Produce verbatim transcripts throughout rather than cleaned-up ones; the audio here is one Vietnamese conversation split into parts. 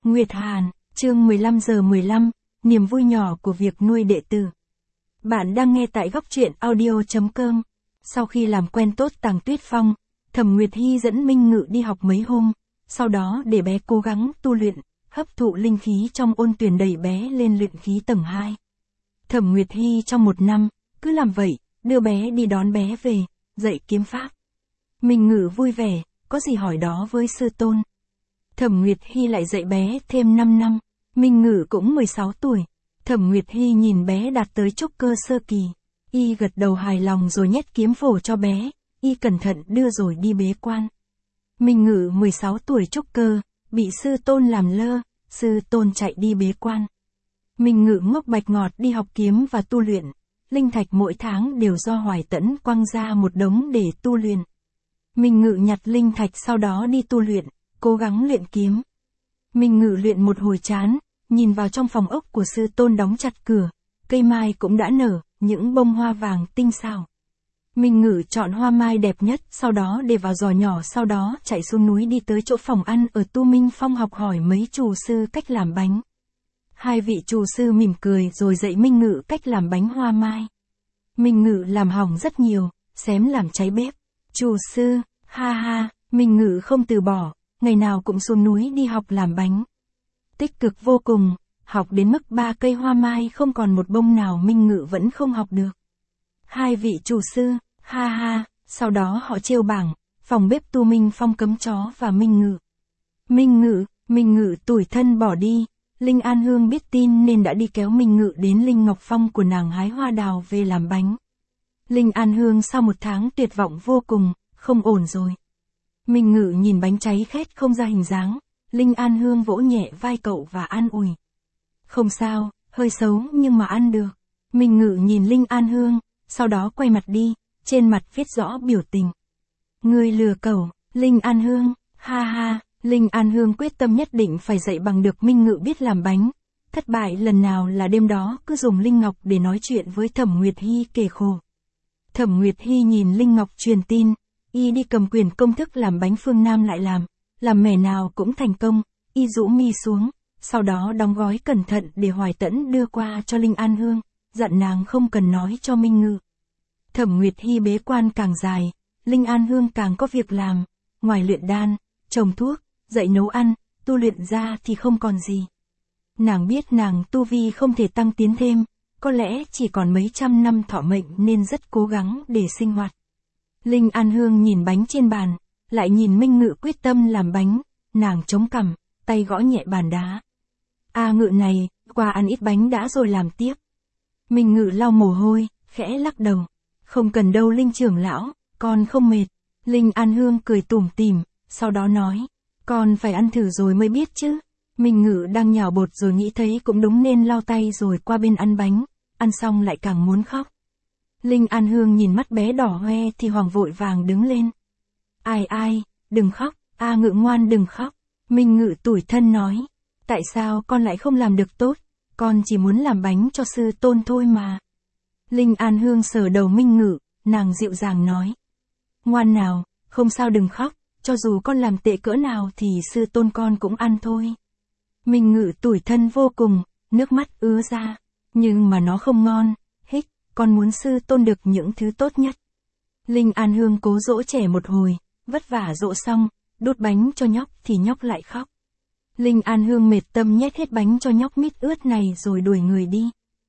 Nguyệt Hàn, chương mười lăm giờ mười lăm, niềm vui nhỏ của việc nuôi đệ tử. Bạn đang nghe tại góc truyện audio chấm com. Sau khi làm quen tốt Tàng Tuyết Phong, Thẩm Nguyệt Hi dẫn Minh Ngự đi học mấy hôm, sau đó để bé cố gắng tu luyện, hấp thụ linh khí trong ôn tuyển đẩy bé lên luyện khí tầng hai. Thẩm Nguyệt Hi trong một năm, cứ làm vậy, đưa bé đi đón bé về, dạy kiếm pháp. Minh Ngự vui vẻ, có gì hỏi đó với sư tôn. Thẩm Nguyệt Hi lại dạy bé thêm năm năm, Minh Ngự cũng mười sáu tuổi. Thẩm Nguyệt Hi nhìn bé đạt tới trúc cơ sơ kỳ, y gật đầu hài lòng rồi nhét kiếm phổ cho bé, y cẩn thận đưa rồi đi bế quan. Minh Ngự mười sáu tuổi trúc cơ, bị sư tôn làm lơ, sư tôn chạy đi bế quan. Minh Ngự ngốc bạch ngọt đi học kiếm và tu luyện, linh thạch mỗi tháng đều do Hoài Tẫn quăng ra một đống để tu luyện. Minh Ngự nhặt linh thạch sau đó đi tu luyện, cố gắng luyện kiếm. Minh Ngự luyện một hồi chán, nhìn vào trong phòng ốc của sư tôn đóng chặt cửa, cây mai cũng đã nở, những bông hoa vàng tinh xảo. Minh Ngự chọn hoa mai đẹp nhất, sau đó để vào giỏ nhỏ, sau đó chạy xuống núi đi tới chỗ phòng ăn ở Tu Minh Phong học hỏi mấy chủ sư cách làm bánh. Hai vị chủ sư mỉm cười rồi dạy Minh Ngự cách làm bánh hoa mai. Minh Ngự làm hỏng rất nhiều, xém làm cháy bếp. Chủ sư, ha ha, Minh Ngự không từ bỏ, ngày nào cũng xuống núi đi học làm bánh. Tích cực vô cùng, học đến mức ba cây hoa mai không còn một bông nào Minh Ngự vẫn không học được. Hai vị chủ sư, ha ha, sau đó họ trêu bảng, phòng bếp Tu Minh Phong cấm chó và Minh Ngự. Minh Ngự, Minh Ngự tủi thân bỏ đi, Linh An Hương biết tin nên đã đi kéo Minh Ngự đến Linh Ngọc Phong của nàng hái hoa đào về làm bánh. Linh An Hương sau một tháng tuyệt vọng vô cùng, không ổn rồi. Minh Ngự nhìn bánh cháy khét không ra hình dáng, Linh An Hương vỗ nhẹ vai cậu và an ủi. Không sao, hơi xấu nhưng mà ăn được. Minh Ngự nhìn Linh An Hương, sau đó quay mặt đi, trên mặt viết rõ biểu tình. Ngươi lừa cậu, Linh An Hương, ha ha, Linh An Hương quyết tâm nhất định phải dạy bằng được Minh Ngự biết làm bánh. Thất bại lần nào là đêm đó cứ dùng Linh Ngọc để nói chuyện với Thẩm Nguyệt Hi kể khổ. Thẩm Nguyệt Hi nhìn Linh Ngọc truyền tin, y đi cầm quyền công thức làm bánh phương Nam lại làm, làm mẻ nào cũng thành công, y rũ mi xuống, sau đó đóng gói cẩn thận để Hoài Tẫn đưa qua cho Linh An Hương, dặn nàng không cần nói cho Minh Ngự. Thẩm Nguyệt Hi bế quan càng dài, Linh An Hương càng có việc làm, ngoài luyện đan, trồng thuốc, dạy nấu ăn, tu luyện ra thì không còn gì. Nàng biết nàng tu vi không thể tăng tiến thêm, có lẽ chỉ còn mấy trăm năm thọ mệnh nên rất cố gắng để sinh hoạt. Linh An Hương nhìn bánh trên bàn, lại nhìn Minh Ngự quyết tâm làm bánh, nàng chống cằm, tay gõ nhẹ bàn đá. A Ngự này, qua ăn ít bánh đã rồi làm tiếp. Minh Ngự lau mồ hôi, khẽ lắc đầu. Không cần đâu Linh trưởng lão, con không mệt. Linh An Hương cười tủm tỉm, sau đó nói, con phải ăn thử rồi mới biết chứ. Minh Ngự đang nhào bột rồi nghĩ thấy cũng đúng nên lau tay rồi qua bên ăn bánh, ăn xong lại càng muốn khóc. Linh An Hương nhìn mắt bé đỏ hoe thì Hoàng vội vàng đứng lên. Ai ai, đừng khóc, A Ngự ngoan đừng khóc. Minh Ngự tủi thân nói, tại sao con lại không làm được tốt, con chỉ muốn làm bánh cho sư tôn thôi mà. Linh An Hương sờ đầu Minh Ngự, nàng dịu dàng nói. Ngoan nào, không sao đừng khóc, cho dù con làm tệ cỡ nào thì sư tôn con cũng ăn thôi. Minh Ngự tủi thân vô cùng, nước mắt ứa ra, nhưng mà nó không ngon, hích, con muốn sư tôn được những thứ tốt nhất. Linh An Hương cố dỗ trẻ một hồi, vất vả dỗ xong, đút bánh cho nhóc thì nhóc lại khóc. Linh An Hương mệt tâm nhét hết bánh cho nhóc mít ướt này rồi đuổi người đi.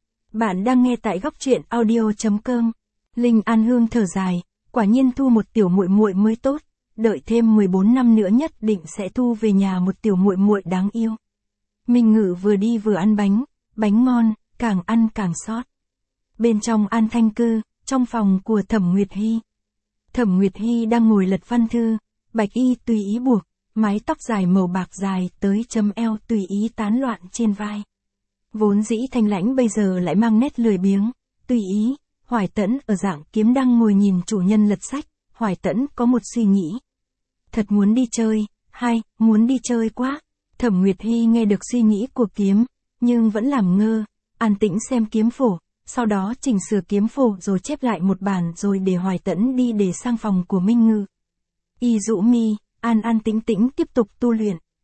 Bạn đang nghe tại góc truyện audio chấm com. Linh An Hương thở dài, quả nhiên thu một tiểu muội muội mới tốt, đợi thêm mười bốn năm nữa nhất định sẽ thu về nhà một tiểu muội muội đáng yêu. Minh Ngự vừa đi vừa ăn bánh, bánh ngon, càng ăn càng xót. Bên trong An Thanh Cư, trong phòng của Thẩm Nguyệt Hi. Thẩm Nguyệt Hi đang ngồi lật văn thư, bạch y tùy ý buộc, mái tóc dài màu bạc dài tới chấm eo tùy ý tán loạn trên vai. Vốn dĩ thanh lãnh bây giờ lại mang nét lười biếng, tùy ý. Hoài Tẫn ở dạng kiếm đang ngồi nhìn chủ nhân lật sách, Hoài Tẫn có một suy nghĩ. Thật muốn đi chơi, hay, muốn đi chơi quá. Thẩm Nguyệt Hi nghe được suy nghĩ của kiếm, nhưng vẫn làm ngơ, an tĩnh xem kiếm phổ, sau đó chỉnh sửa kiếm phổ rồi chép lại một bản rồi để Hoài Tẫn đi để sang phòng của Minh Ngự. Y rũ mi, an an tĩnh tĩnh tiếp tục tu luyện.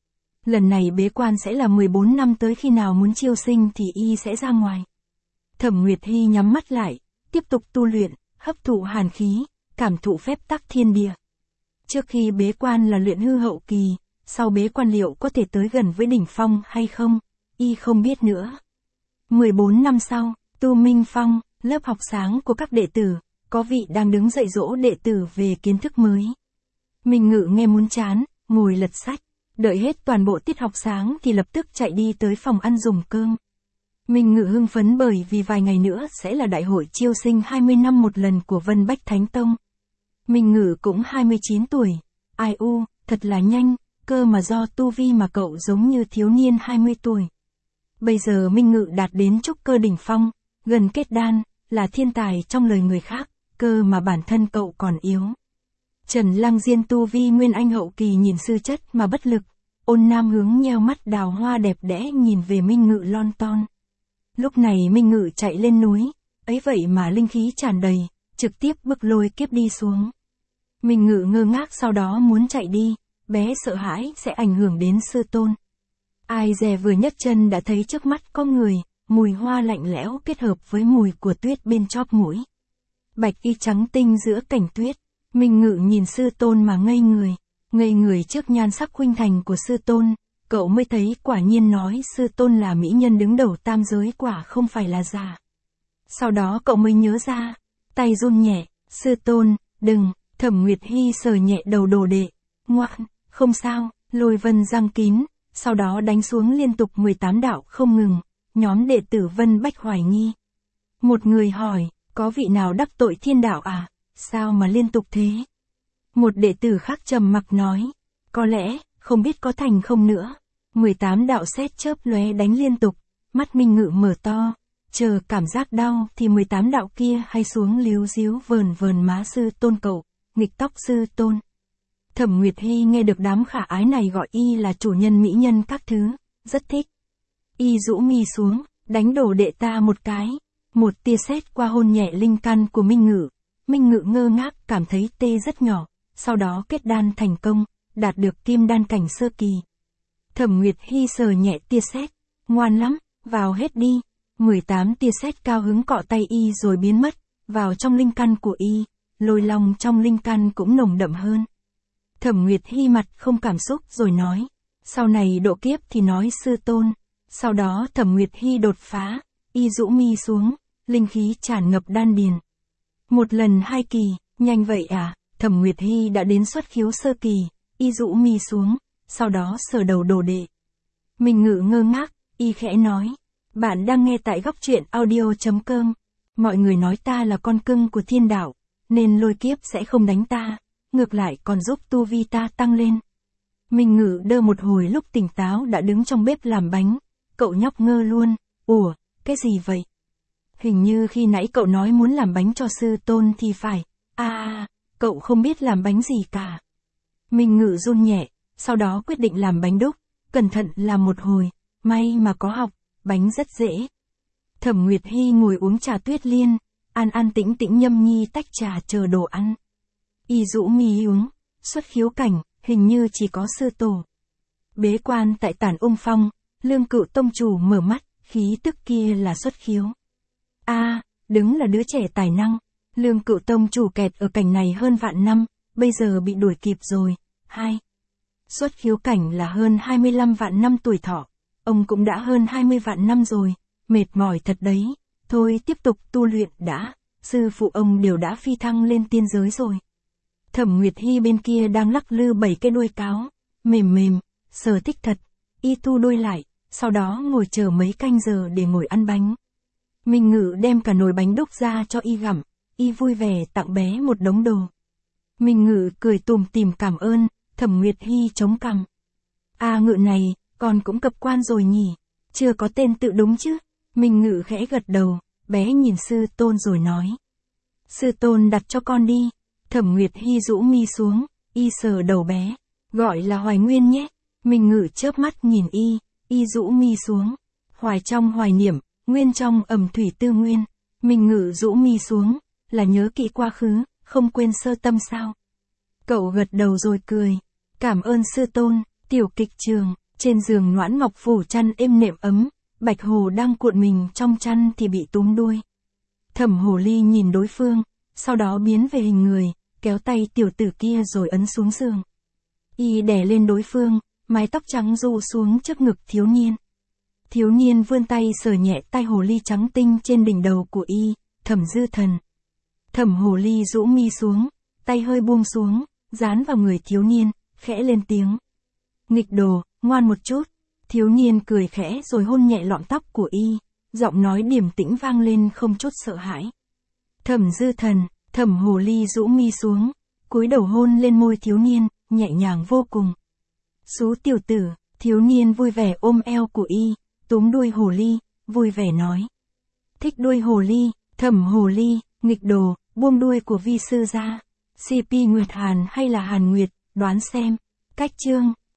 Lần này bế quan sẽ là mười bốn năm, tới khi nào muốn chiêu sinh thì y sẽ ra ngoài. Thẩm Nguyệt Hy nhắm mắt lại, tiếp tục tu luyện, hấp thụ hàn khí, cảm thụ phép tắc thiên địa. Trước khi bế quan là luyện hư hậu kỳ, sau bế quan liệu có thể tới gần với đỉnh phong hay không, y không biết nữa. mười bốn năm sau, Tu Minh Phong, lớp học sáng của các đệ tử, có vị đang đứng dạy dỗ đệ tử về kiến thức mới. Minh Ngự nghe muốn chán, ngồi lật sách, đợi hết toàn bộ tiết học sáng thì lập tức chạy đi tới phòng ăn dùng cơm. Minh Ngự hưng phấn bởi vì vài ngày nữa sẽ là đại hội chiêu sinh hai mươi năm một lần của Vân Bách Thánh Tông. Minh Ngự cũng hai mươi chín tuổi, ai u, thật là nhanh, cơ mà do tu vi mà cậu giống như thiếu niên hai mươi tuổi. Bây giờ Minh Ngự đạt đến trúc cơ đỉnh phong, gần kết đan, là thiên tài trong lời người khác, cơ mà bản thân cậu còn yếu. Trần Lăng Diên tu vi nguyên anh hậu kỳ nhìn sư chất mà bất lực, Ôn Nam hướng nheo mắt đào hoa đẹp đẽ nhìn về Minh Ngự lon ton. Lúc này Minh Ngự chạy lên núi, ấy vậy mà linh khí tràn đầy, trực tiếp bức lôi kiếp đi xuống. Minh Ngự ngơ ngác sau đó muốn chạy đi, bé sợ hãi sẽ ảnh hưởng đến sư tôn. Ai dè vừa nhấc chân đã thấy trước mắt có người, mùi hoa lạnh lẽo kết hợp với mùi của tuyết bên chóp mũi. Bạch y trắng tinh giữa cảnh tuyết, Minh Ngự nhìn sư tôn mà ngây người, ngây người trước nhan sắc khuynh thành của sư tôn, cậu mới thấy quả nhiên nói sư tôn là mỹ nhân đứng đầu tam giới quả không phải là giả. Sau đó cậu mới nhớ ra, tay run nhẹ, sư tôn, đừng, Thẩm Nguyệt Hy sờ nhẹ đầu đồ đệ, ngoan, không sao, lôi vân răng kín, sau đó đánh xuống liên tục mười tám đạo không ngừng, nhóm đệ tử Vân Bách hoài nghi. Một người hỏi, có vị nào đắc tội thiên đạo à, sao mà liên tục thế? Một đệ tử khác trầm mặc nói, có lẽ, không biết có thành không nữa. mười tám đạo sét chớp lóe đánh liên tục, mắt Minh Ngự mở to, chờ cảm giác đau thì mười tám đạo kia hay xuống líu díu vờn vờn má sư tôn cậu, nghịch tóc sư tôn. Thẩm Nguyệt Hy nghe được đám khả ái này gọi y là chủ nhân mỹ nhân các thứ, rất thích. Y rũ mi xuống, đánh đổ đệ ta một cái, một tia sét qua hôn nhẹ linh căn của Minh Ngự. Minh Ngự ngơ ngác cảm thấy tê rất nhỏ, sau đó kết đan thành công, đạt được kim đan cảnh sơ kỳ. Thẩm Nguyệt Hy sờ nhẹ tia sét, ngoan lắm, vào hết đi. mười tám tia sét cao hứng cọ tay y rồi biến mất, vào trong linh căn của y, lôi long trong linh căn cũng nồng đậm hơn. Thẩm Nguyệt Hy mặt không cảm xúc rồi nói, sau này độ kiếp thì nói sư tôn. Sau đó Thẩm Nguyệt Hy đột phá, y rũ mi xuống, linh khí tràn ngập đan điền. Một lần hai kỳ, nhanh vậy à, Thẩm Nguyệt Hy đã đến xuất khiếu sơ kỳ, y rũ mi xuống, sau đó sờ đầu đồ đệ. Minh Ngự ngơ ngác, y khẽ nói, bạn đang nghe tại góc truyện audio chấm com. Mọi người nói ta là con cưng của thiên đạo, nên lôi kiếp sẽ không đánh ta, ngược lại còn giúp tu vi ta tăng lên. Minh Ngự đơ một hồi lúc tỉnh táo đã đứng trong bếp làm bánh, cậu nhóc ngơ luôn, ủa, cái gì vậy? Hình như khi nãy cậu nói muốn làm bánh cho sư tôn thì phải, à, cậu không biết làm bánh gì cả. Minh Ngự run nhẹ, sau đó quyết định làm bánh đúc, cẩn thận làm một hồi, may mà có học, bánh rất dễ. Thẩm Nguyệt Hy ngồi uống trà tuyết liên, an an tĩnh tĩnh nhâm nhi tách trà chờ đồ ăn. Y rũ mi uống, xuất khiếu cảnh, hình như chỉ có sư tổ. Bế quan tại Tản Ung Phong, Lương Cựu tông chủ mở mắt, khí tức kia là xuất khiếu. A, à, đứng là đứa trẻ tài năng, Lương Cựu tông chủ kẹt ở cảnh này hơn vạn năm, bây giờ bị đuổi kịp rồi. Hai. Xuất khiếu cảnh là hơn hai mươi lăm vạn năm tuổi thọ, ông cũng đã hơn hai mươi vạn năm rồi, mệt mỏi thật đấy, thôi tiếp tục tu luyện đã, sư phụ ông đều đã phi thăng lên tiên giới rồi. Thẩm Nguyệt Hy bên kia đang lắc lư bảy cái đuôi cáo, mềm mềm, sờ thích thật, y thu đuôi lại, sau đó ngồi chờ mấy canh giờ để ngồi ăn bánh. Minh Ngự đem cả nồi bánh đúc ra cho y gặm, y vui vẻ tặng bé một đống đồ. Minh Ngự cười tủm tỉm cảm ơn, Thẩm Nguyệt Hy chống cằm. À Ngự này, con cũng cập quan rồi nhỉ, chưa có tên tự đúng chứ? Minh Ngự khẽ gật đầu, bé nhìn sư tôn rồi nói. Sư tôn đặt cho con đi. Thẩm Nguyệt Hy rũ mi xuống, y sờ đầu bé, gọi là Hoài Nguyên nhé. Minh Ngự chớp mắt nhìn y, y rũ mi xuống. Hoài trong hoài niệm, Nguyên trong ẩm thủy tư nguyên. Minh Ngự rũ mi xuống, là nhớ kỹ quá khứ, không quên sơ tâm sao? Cậu gật đầu rồi cười. Cảm ơn sư tôn, tiểu kịch trường. Trên giường Noãn Ngọc phủ chăn êm nệm ấm, Bạch Hồ đang cuộn mình trong chăn thì bị túm đuôi. Thẩm Hồ Ly nhìn đối phương, sau đó biến về hình người, kéo tay tiểu tử kia rồi ấn xuống giường. Y đè lên đối phương, mái tóc trắng rủ xuống trước ngực thiếu niên. Thiếu niên vươn tay sờ nhẹ tai hồ ly trắng tinh trên đỉnh đầu của y, Thẩm Dư Thần. Thẩm Hồ Ly rũ mi xuống, tay hơi buông xuống, dán vào người thiếu niên, khẽ lên tiếng. Nghịch đồ, ngoan một chút. Thiếu niên cười khẽ rồi hôn nhẹ lọn tóc của y, giọng nói điềm tĩnh vang lên không chút sợ hãi. Thẩm Dư Thần, Thẩm Hồ Ly rũ mi xuống, cúi đầu hôn lên môi thiếu niên, nhẹ nhàng vô cùng. Xú tiểu tử, thiếu niên vui vẻ ôm eo của y, túm đuôi hồ ly, vui vẻ nói. Thích đuôi hồ ly, Thẩm Hồ Ly, nghịch đồ, buông đuôi của vi sư ra. xê pê Nguyệt Hàn hay là Hàn Nguyệt, đoán xem. Cách chương.